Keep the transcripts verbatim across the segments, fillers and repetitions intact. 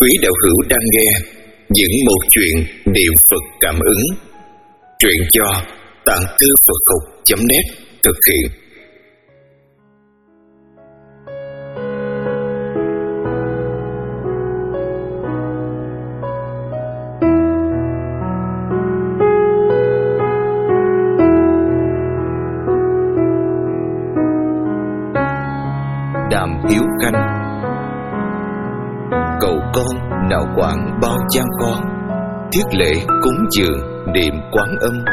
Quý đạo hữu đang nghe những một chuyện niệm Phật cảm ứng. Truyện do Tạng Thư Phật Học chấm net thực hiện. Đàm Hiếu Khanh. Cậu con nào quản bao gian khó, thiết lễ cúng dường niệm Quán Âm.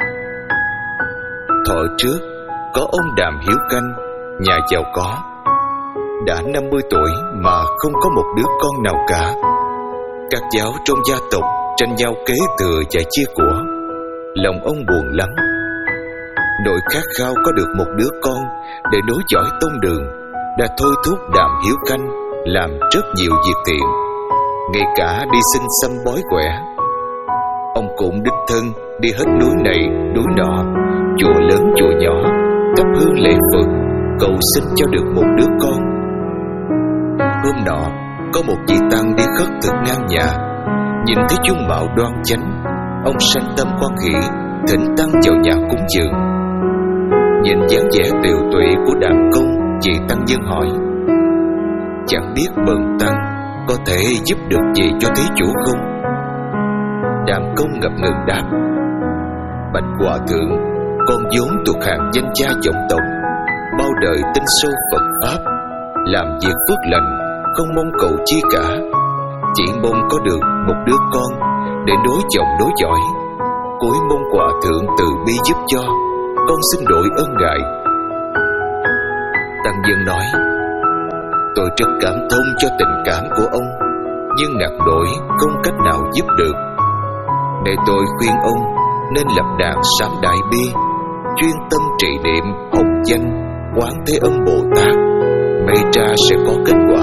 Thuở trước có ông Đàm Hiếu Khanh, nhà giàu có, đã năm mươi tuổi mà không có một đứa con nào cả. Các cháu trong gia tộc tranh nhau kế thừa và chia của, lòng ông buồn lắm. Nỗi khát khao có được một đứa con để nối dõi tông đường đã thôi thúc Đàm Hiếu Khanh làm rất nhiều việc thiện, ngay cả đi xin xăm bói quẻ. Ông cũng đích thân đi hết núi này núi nọ, chùa lớn chùa nhỏ, thắp hương lễ Phật, cầu xin cho được một đứa con. Hôm nọ có một vị tăng đi khất thực ngang nhà, nhìn thấy dung mạo đoan chánh, ông sanh tâm hoan hỷ, thỉnh tăng vào nhà cúng dường. Nhìn dáng vẻ tiều tụy của Đàm Công, vị tăng nhân hỏi: chẳng biết bần tăng có thể giúp được gì cho thí chủ không? Đàm Công ngập ngừng đáp: bạch hòa thượng, con vốn thuộc hàng danh gia vọng tộc, bao đời tin sâu Phật pháp, làm việc phước lành, không mong cầu chi cả, chỉ mong có được một đứa con để nối dòng nối dõi. Cối mong hòa thượng từ bi giúp cho, con xin đổi ơn ngài. Tăng nhân nói: tôi rất cảm thông cho tình cảm của ông, nhưng ngặt nổi không cách nào giúp được. Để tôi khuyên ông nên lập đàn sám đại bi, chuyên tâm trì niệm hồng danh Quán Thế Âm Bồ Tát, may ra sẽ có kết quả.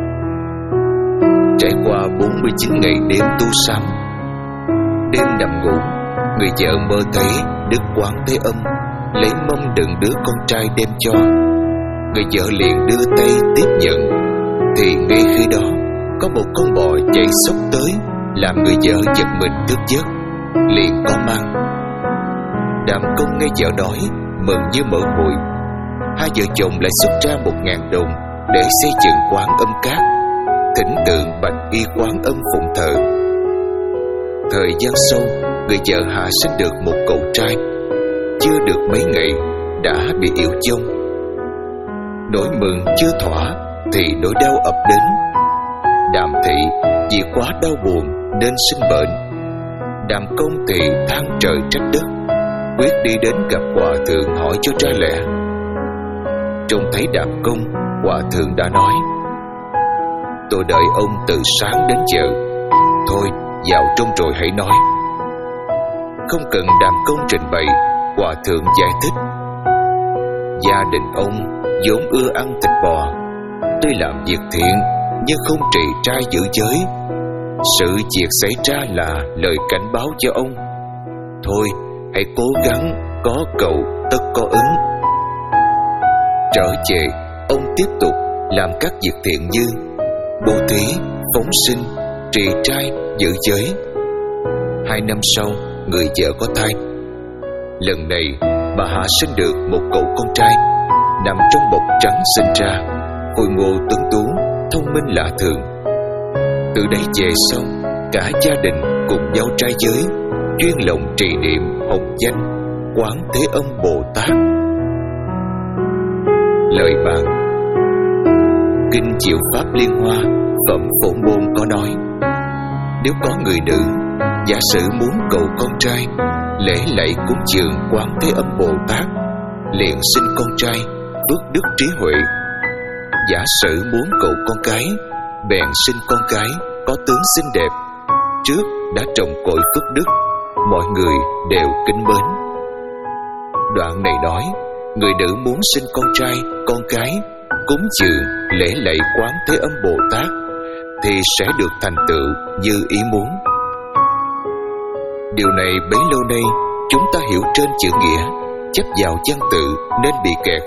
Trải qua bốn mươi chín ngày đêm tu sám, đêm nằm ngủ, người vợ mơ thấy Đức Quán Thế Âm lấy mâm đựng đứa con trai đem cho. Người vợ liền đưa tay tiếp nhận, thì ngay khi đó có một con bò chạy xốc tới, làm người vợ giật mình thức giấc, liền có mang. Đàm Công nghe vợ nói, mừng như mở hội. Hai vợ chồng lại xuất ra một ngàn đồng để xây dựng quán âm cát, thỉnh tượng bạch y Quán Âm phụng thờ. Thời gian sau, người vợ hạ sinh được một cậu trai. Chưa được mấy ngày đã bị yểu vong. Nỗi mừng chưa thỏa thì nỗi đau ập đến. Đàm thị vì quá đau buồn nên sinh bệnh. Đàm Công thì than trời trách đất, quyết đi đến gặp hòa thượng hỏi cho ra lẽ. Trông thấy Đàm Công, hòa thượng đã nói: tôi đợi ông từ sáng đến giờ, thôi vào trong rồi hãy nói. Không cần Đàm Công trình bày, hòa thượng giải thích: gia đình ông vốn ưa ăn thịt bò, tuy làm việc thiện nhưng không trì trai giữ giới. Sự việc xảy ra là lời cảnh báo cho ông. Thôi hãy cố gắng, có cầu tất có ứng. Trở về, ông tiếp tục làm các việc thiện như bố thí, phóng sinh, trì trai, giữ giới. Hai năm sau, người vợ có thai. Lần này bà hạ sinh được một cậu con trai, nằm trong bọc trắng sinh ra, khôi ngô tuấn tú, thông minh lạ thường. Từ đây về sau, cả gia đình cùng nhau trai giới, chuyên lòng trì niệm hồng danh Quán Thế Âm Bồ Tát. Lời bàn Kinh Diệu Pháp Liên Hoa phẩm Phổ Môn có nói: nếu có người nữ giả sử muốn cầu con trai, lễ lạy cúng dường Quán Thế Âm Bồ Tát, liền sinh con trai phước đức trí huệ. Giả sử muốn cầu con cái, bèn sinh con cái có tướng xinh đẹp, trước đã trồng cội phước đức, mọi người đều kính mến. Đoạn này nói, người nữ muốn sinh con trai, con cái, cúng dường lễ lạy Quán Thế Âm Bồ Tát thì sẽ được thành tựu như ý muốn. Điều này bấy lâu nay chúng ta hiểu trên chữ nghĩa, chấp vào văn tự nên bị kẹt.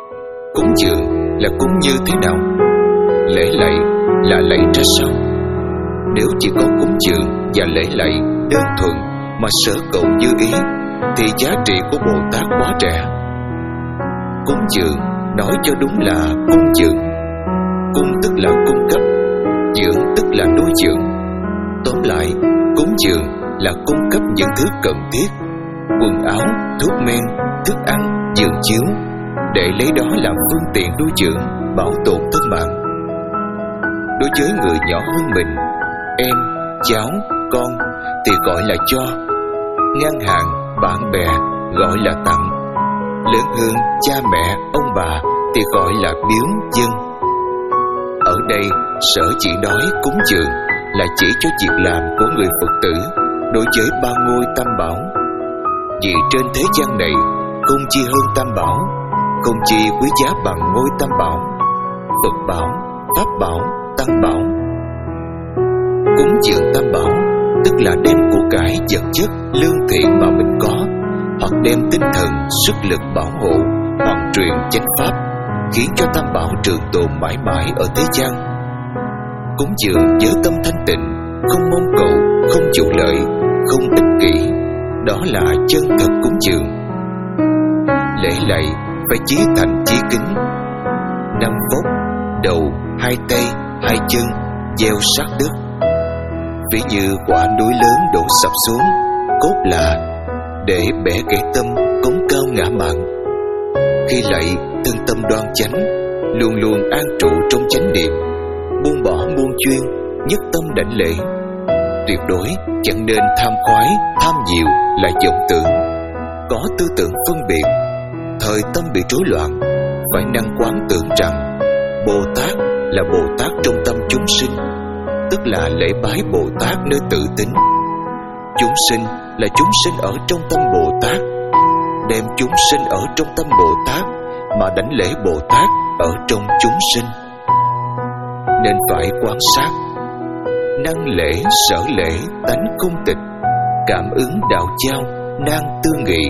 Cúng dường là cúng như thế nào? Lễ lạy là lạy ra sao? Nếu chỉ có cúng dường và lễ lạy đơn thuần mà sở cầu như ý thì giá trị của Bồ Tát quá rẻ. Cúng dường nói cho đúng là cúng dường. Cung tức là cung cấp, dưỡng tức là nuôi dưỡng. Tóm lại, cúng dường là cung cấp những thứ cần thiết: quần áo, thuốc men, thức ăn, giường chiếu, để lấy đó làm phương tiện nuôi dưỡng, bảo tồn thân mạng. Đối với người nhỏ hơn mình, em, cháu, con thì gọi là cho. Ngang hàng, bạn bè gọi là tặng. Lớn hơn cha mẹ, ông bà thì gọi là biếu, dâng. Ở đây, sở chỉ nói cúng dường là chỉ cho việc làm của người Phật tử đối với ba ngôi tam bảo. Vì trên thế gian này không chi hơn tam bảo, không chi quý giá bằng ngôi tam bảo: Phật bảo, Pháp bảo, Tăng bảo. Cúng dường tam bảo tức là đem của cải vật chất lương thiện mà mình có, hoặc đem tinh thần sức lực bảo hộ, hoàn truyền chánh pháp, khiến cho tam bảo trường tồn mãi mãi ở thế gian. Cúng dường với tâm thanh tịnh, không mong cầu, không vụ lợi, không ích kỷ, đó là chân thật cúng dường. Lễ lạy phải chí thành chí kính. Năm vóc, đầu, hai tay, hai chân gieo sát đất. Ví như quả núi lớn đổ sập xuống, cốt là để bẻ kẻ tâm, cống cao ngã mạn. Khi lạy, thân tâm đoan chánh, luôn luôn an trụ trong chánh niệm, buông bỏ muôn chuyên, nhất tâm đảnh lễ. Tuyệt đối chẳng nên tham khoái, tham nhiều là vọng tưởng, có tư tưởng phân biệt, thời tâm bị rối loạn. Phải năng quán tưởng rằng Bồ Tát là Bồ Tát trong tâm chúng sinh, tức là lễ bái Bồ Tát nơi tự tính. Chúng sinh là chúng sinh ở trong tâm Bồ Tát, đem chúng sinh ở trong tâm Bồ Tát mà đảnh lễ Bồ Tát ở trong chúng sinh. Nên phải quan sát: năng lễ sở lễ tánh không tịch, cảm ứng đạo giao nan tư nghị.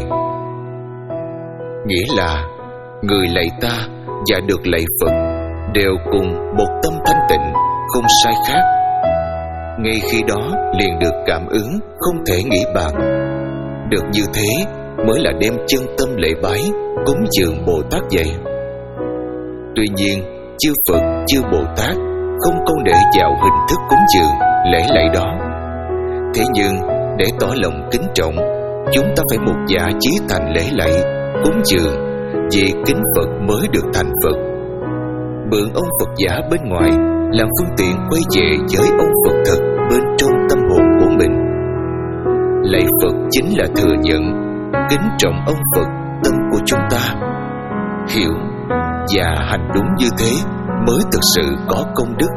Nghĩa là người lạy ta và được lạy Phật đều cùng một tâm thanh tịnh, không sai khác. Ngay khi đó liền được cảm ứng, không thể nghĩ bàn. Được như thế mới là đem chân tâm lễ bái, cúng dường Bồ Tát vậy. Tuy nhiên, chư Phật, chư Bồ Tát không câu nệ vào hình thức cúng dường, lễ lạy đó. Thế nhưng, để tỏ lòng kính trọng, chúng ta phải một dạ chí thành lễ lạy, cúng dường, vì kính Phật mới được thành Phật. Mượn ông Phật giả bên ngoài làm phương tiện quay về với ông Phật thật bên trong tâm hồn của mình. Lạy Phật chính là thừa nhận, kính trọng ông Phật tâm của chúng ta. Hiểu và hành đúng như thế mới thực sự có công đức.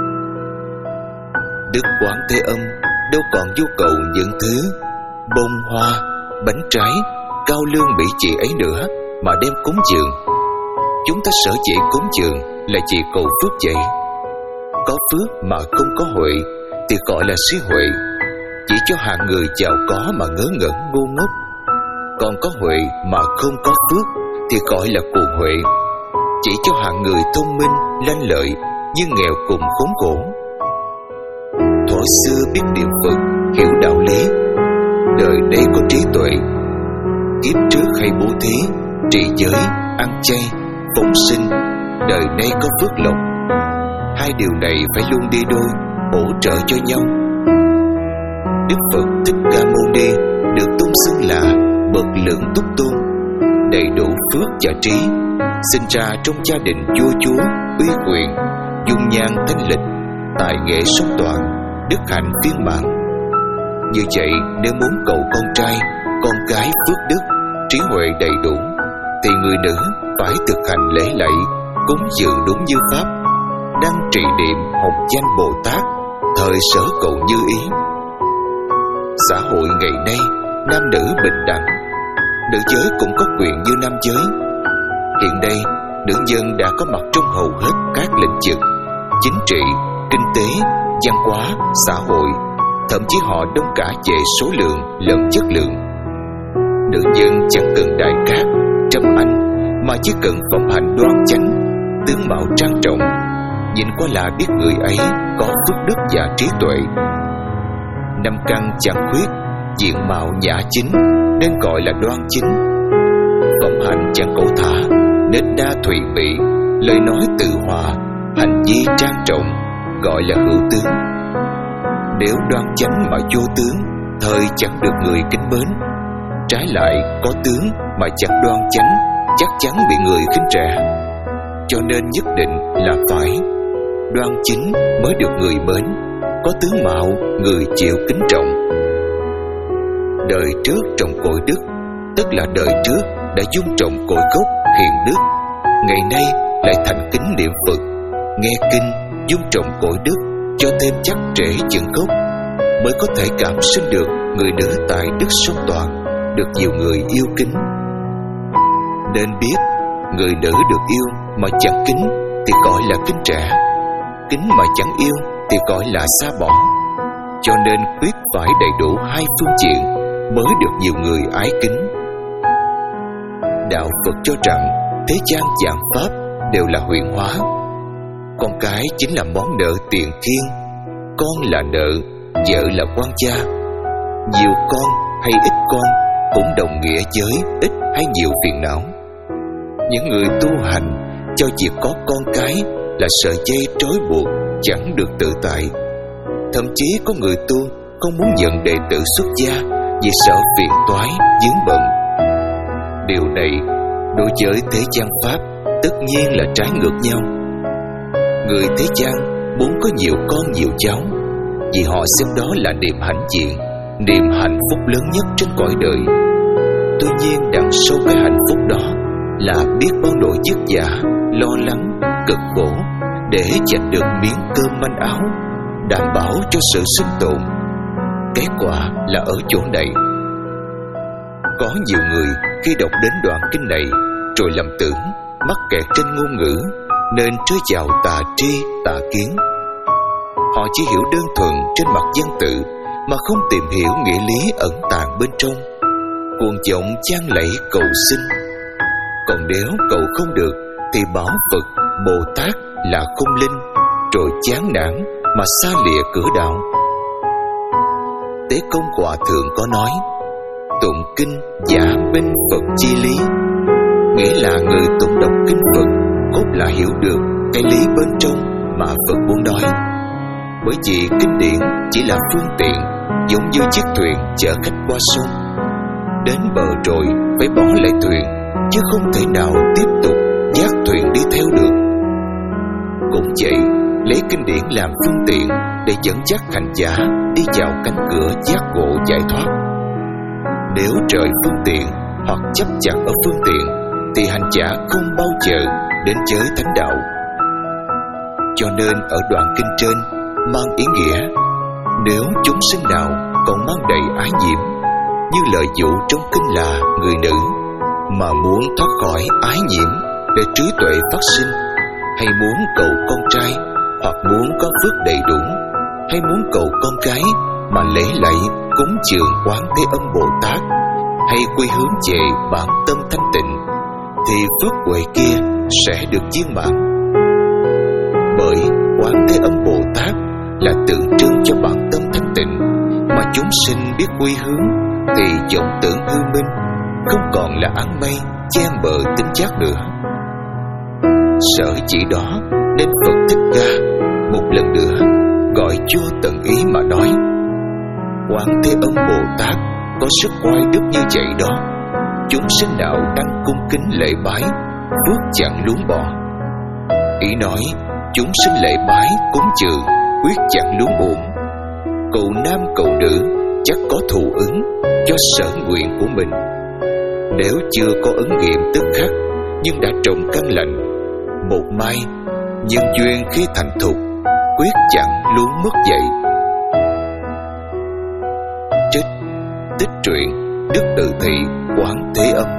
Đức Quán Thế Âm đâu còn nhu cầu những thứ bông hoa, bánh trái, cao lương mỹ vị ấy nữa mà đem cúng dường. Chúng ta sở dĩ cúng dường là chỉ cầu phước vậy. Có phước mà không có huệ thì gọi là si huệ, chỉ cho hạng người giàu có mà ngớ ngẩn ngu ngốc. Còn có huệ mà không có phước thì gọi là cuồng huệ, chỉ cho hạng người thông minh, lanh lợi nhưng nghèo cùng khốn khổ. Thuở xưa biết niệm Phật, hiểu đạo lý, đời đây có trí tuệ. Kiếp trước hay bố thí, trì giới, ăn chay, phóng sinh, đời nay có phước lộc. Hai điều này phải luôn đi đôi, hỗ trợ cho nhau. Đức Phật Thích Ca Mâu Ni được tôn xưng là bậc lượng túc tôn, đầy đủ phước và trí, sinh ra trong gia đình vua chúa, uy quyền, dung nhan thanh lịch, tài nghệ song toàn, đức hạnh viên mãn. Như vậy, nếu muốn cầu con trai, con gái phước đức, trí huệ đầy đủ, thì người nữ phải thực hành lễ lạy, cúng dường đúng như pháp, đăng trì niệm hồng danh Bồ Tát, thời sở cầu như ý. Xã hội ngày nay nam nữ bình đẳng, nữ giới cũng có quyền như nam giới. Hiện nay, nữ nhân đã có mặt trong hầu hết các lĩnh vực chính trị, kinh tế, văn hóa, xã hội, thậm chí họ đông cả về số lượng lẫn chất lượng. Nữ nhân chẳng cần đại cát, trâm anh, mà chỉ cần phẩm hạnh đoan chánh, tướng mạo trang trọng, nhìn qua là biết người ấy có phước đức và trí tuệ. Năm căn chẳng khuyết, diện mạo nhã chính, nên gọi là đoan chính. Phẩm hạnh chẳng cổ thả, nên đa thùy mị, lời nói tự hòa, hành vi trang trọng, gọi là hữu tướng. Nếu đoan chánh mà vô tướng, thời chẳng được người kính mến. Trái lại, có tướng mà chẳng đoan chánh, chắc chắn bị người khinh rẻ. Cho nên nhất định là phải đoan chính mới được người mến, có tướng mạo người chịu kính trọng. Đời trước trồng cội đức, tức là đời trước đã dung trồng cội gốc hiền đức, ngày nay lại thành kính niệm Phật, nghe kinh, dung trồng cội đức, cho thêm chắc trễ chừng gốc, mới có thể cảm sinh được người nữ tài đức song toàn, được nhiều người yêu kính. Nên biết, người nữ được yêu mà chẳng kính thì gọi là kính trẻ, kính mà chẳng yêu thì gọi là xa bỏ. Cho nên quyết phải đầy đủ hai phương diện mới được nhiều người ái kính. Đạo Phật cho rằng thế gian vạn pháp đều là huyền hóa. Con cái chính là món nợ tiền kiên, con là nợ, vợ là quan gia. Nhiều con hay ít con cũng đồng nghĩa với ít hay nhiều phiền não. Những người tu hành cho việc có con cái là sợi dây trói buộc, chẳng được tự tại. Thậm chí có người tu không muốn nhận đệ tử xuất gia vì sợ phiền toái vướng bận. Điều này đối với thế gian pháp tất nhiên là trái ngược nhau. Người thế gian muốn có nhiều con nhiều cháu vì họ xem đó là niềm hãnh diện, niềm hạnh phúc lớn nhất trên cõi đời. Tuy nhiên đằng sau cái hạnh phúc đó là biết bao nỗi vất vả, lo lắng, cực khổ để giành được miếng cơm manh áo, đảm bảo cho sự sinh tồn. Kết quả là ở chỗ này. Có nhiều người khi đọc đến đoạn kinh này rồi lầm tưởng mắc kẹt trên ngôn ngữ, nên rơi vào tà tri tà kiến. Họ chỉ hiểu đơn thuần trên mặt văn tự mà không tìm hiểu nghĩa lý ẩn tàng bên trong, cuồng vọng chan lạy cầu xin. Còn nếu cầu không được thì bảo Phật, Bồ Tát là không linh, rồi chán nản mà xa lìa cửa đạo. Tế Công Hòa Thượng có nói: tụng kinh giả minh Phật chi lý, nghĩa là người tụng đọc kinh Phật cốt là hiểu được cái lý bên trong mà Phật muốn nói. Bởi vì kinh điển chỉ là phương tiện, giống như chiếc thuyền chở khách qua sông. Đến bờ rồi phải bỏ lại thuyền, chứ không thể nào tiếp tục dắt thuyền đi theo được. Cũng vậy, lấy kinh điển làm phương tiện để dẫn dắt hành giả đi vào cánh cửa giác ngộ giải thoát. Nếu rời phương tiện hoặc chấp chặt ở phương tiện thì hành giả không bao giờ đến giới thánh đạo. Cho nên ở đoạn kinh trên mang ý nghĩa, nếu chúng sinh nào còn mang đầy ái nhiễm, như lời dụ trong kinh là người nữ, mà muốn thoát khỏi ái nhiễm để trí tuệ phát sinh, hay muốn cầu con trai, hoặc muốn có phước đầy đủ, hay muốn cầu con gái mà lễ lạy cúng dường Quán Thế Âm Bồ Tát, hay quy hướng về bản tâm thanh tịnh, thì phước huệ kia sẽ được viên mãn. Bởi Quán Thế Âm Bồ Tát là tượng trưng cho bản tâm thanh tịnh, mà chúng sinh biết quy hướng thì vọng tưởng hư minh, không còn là áng mây che mờ tính giác nữa. Sở dĩ đó nên Phật Thích Ca một lần nữa gọi cho tận ý mà nói: Quán Thế Âm Bồ Tát có sức oai đức như vậy đó, chúng sinh nào đang cung kính lễ bái, phước chẳng luống bỏ. Ý nói chúng sinh lễ bái cúng dường, quyết chẳng luống uổng. Cậu nam cậu nữ chắc có thù ứng cho sở nguyện của mình. Nếu chưa có ứng nghiệm tức khắc, nhưng đã trồng căn lành, một mai nhân duyên khi thành thục, quyết chẳng luống mất vậy. Trích Tích truyện Đức Từ Thị Quán Thế Âm.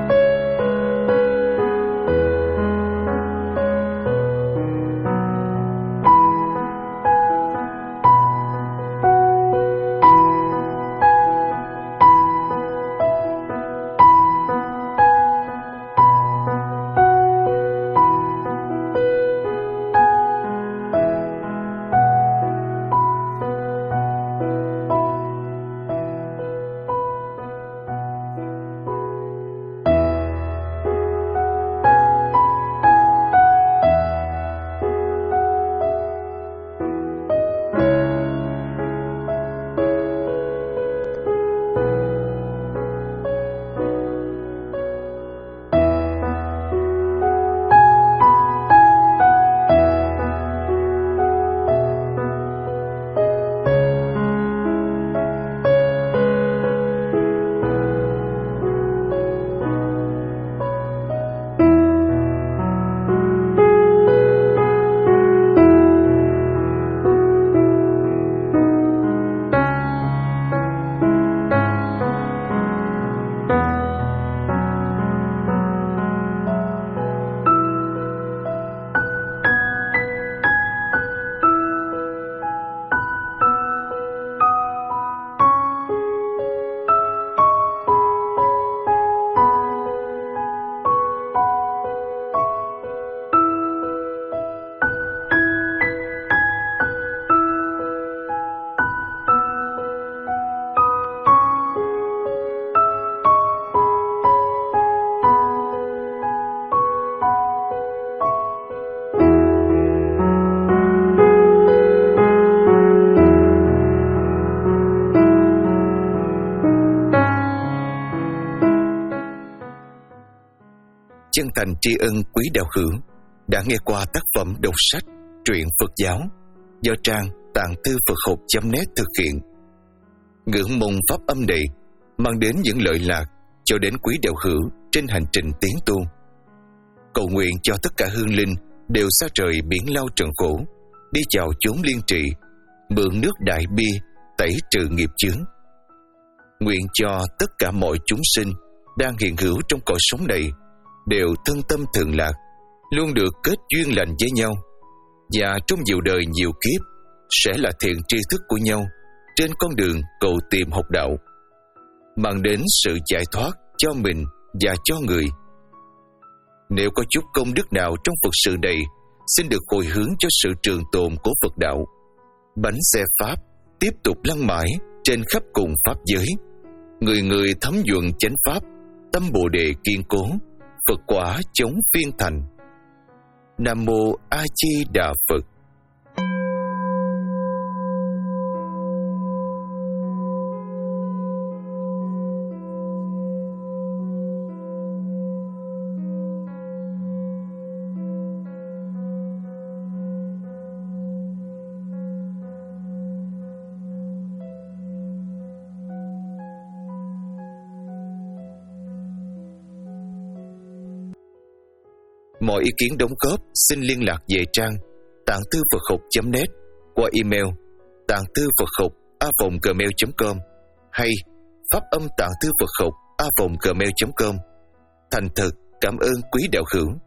thành tri ân quý đạo hữu đã nghe qua tác phẩm đọc sách truyện Phật giáo do trang tạng thư Phật học chấm net thực hiện. Ngưỡng mong pháp âm này mang đến những lợi lạc cho đến quý đạo hữu trên hành trình tiến tu. Cầu nguyện cho tất cả hương linh đều xa rời biển lao trần khổ, đi vào chốn liên trị, mượn nước đại bi tẩy trừ nghiệp chướng. Nguyện cho tất cả mọi chúng sinh đang hiện hữu trong cõi sống này đều thân tâm thường lạc, luôn được kết duyên lành với nhau, và trong nhiều đời nhiều kiếp sẽ là thiện tri thức của nhau trên con đường cầu tìm học đạo, mang đến sự giải thoát cho mình và cho người. Nếu có chút công đức nào trong Phật sự này, xin được hồi hướng cho sự trường tồn của Phật đạo. Bánh xe Pháp tiếp tục lăn mãi trên khắp cùng Pháp giới. Người người thấm nhuận chánh Pháp, tâm Bồ Đề kiên cố, Phật quả chống phiên thành. Nam Mô A Di Đà Phật. Mọi ý kiến đóng góp xin liên lạc về trang tạng thư Phật học chấm net qua email tạng thư Phật học a vòng gmail chấm com hay pháp âm tạng thư Phật học a vòng gmail chấm com. Thành thật cảm ơn quý đạo hữu.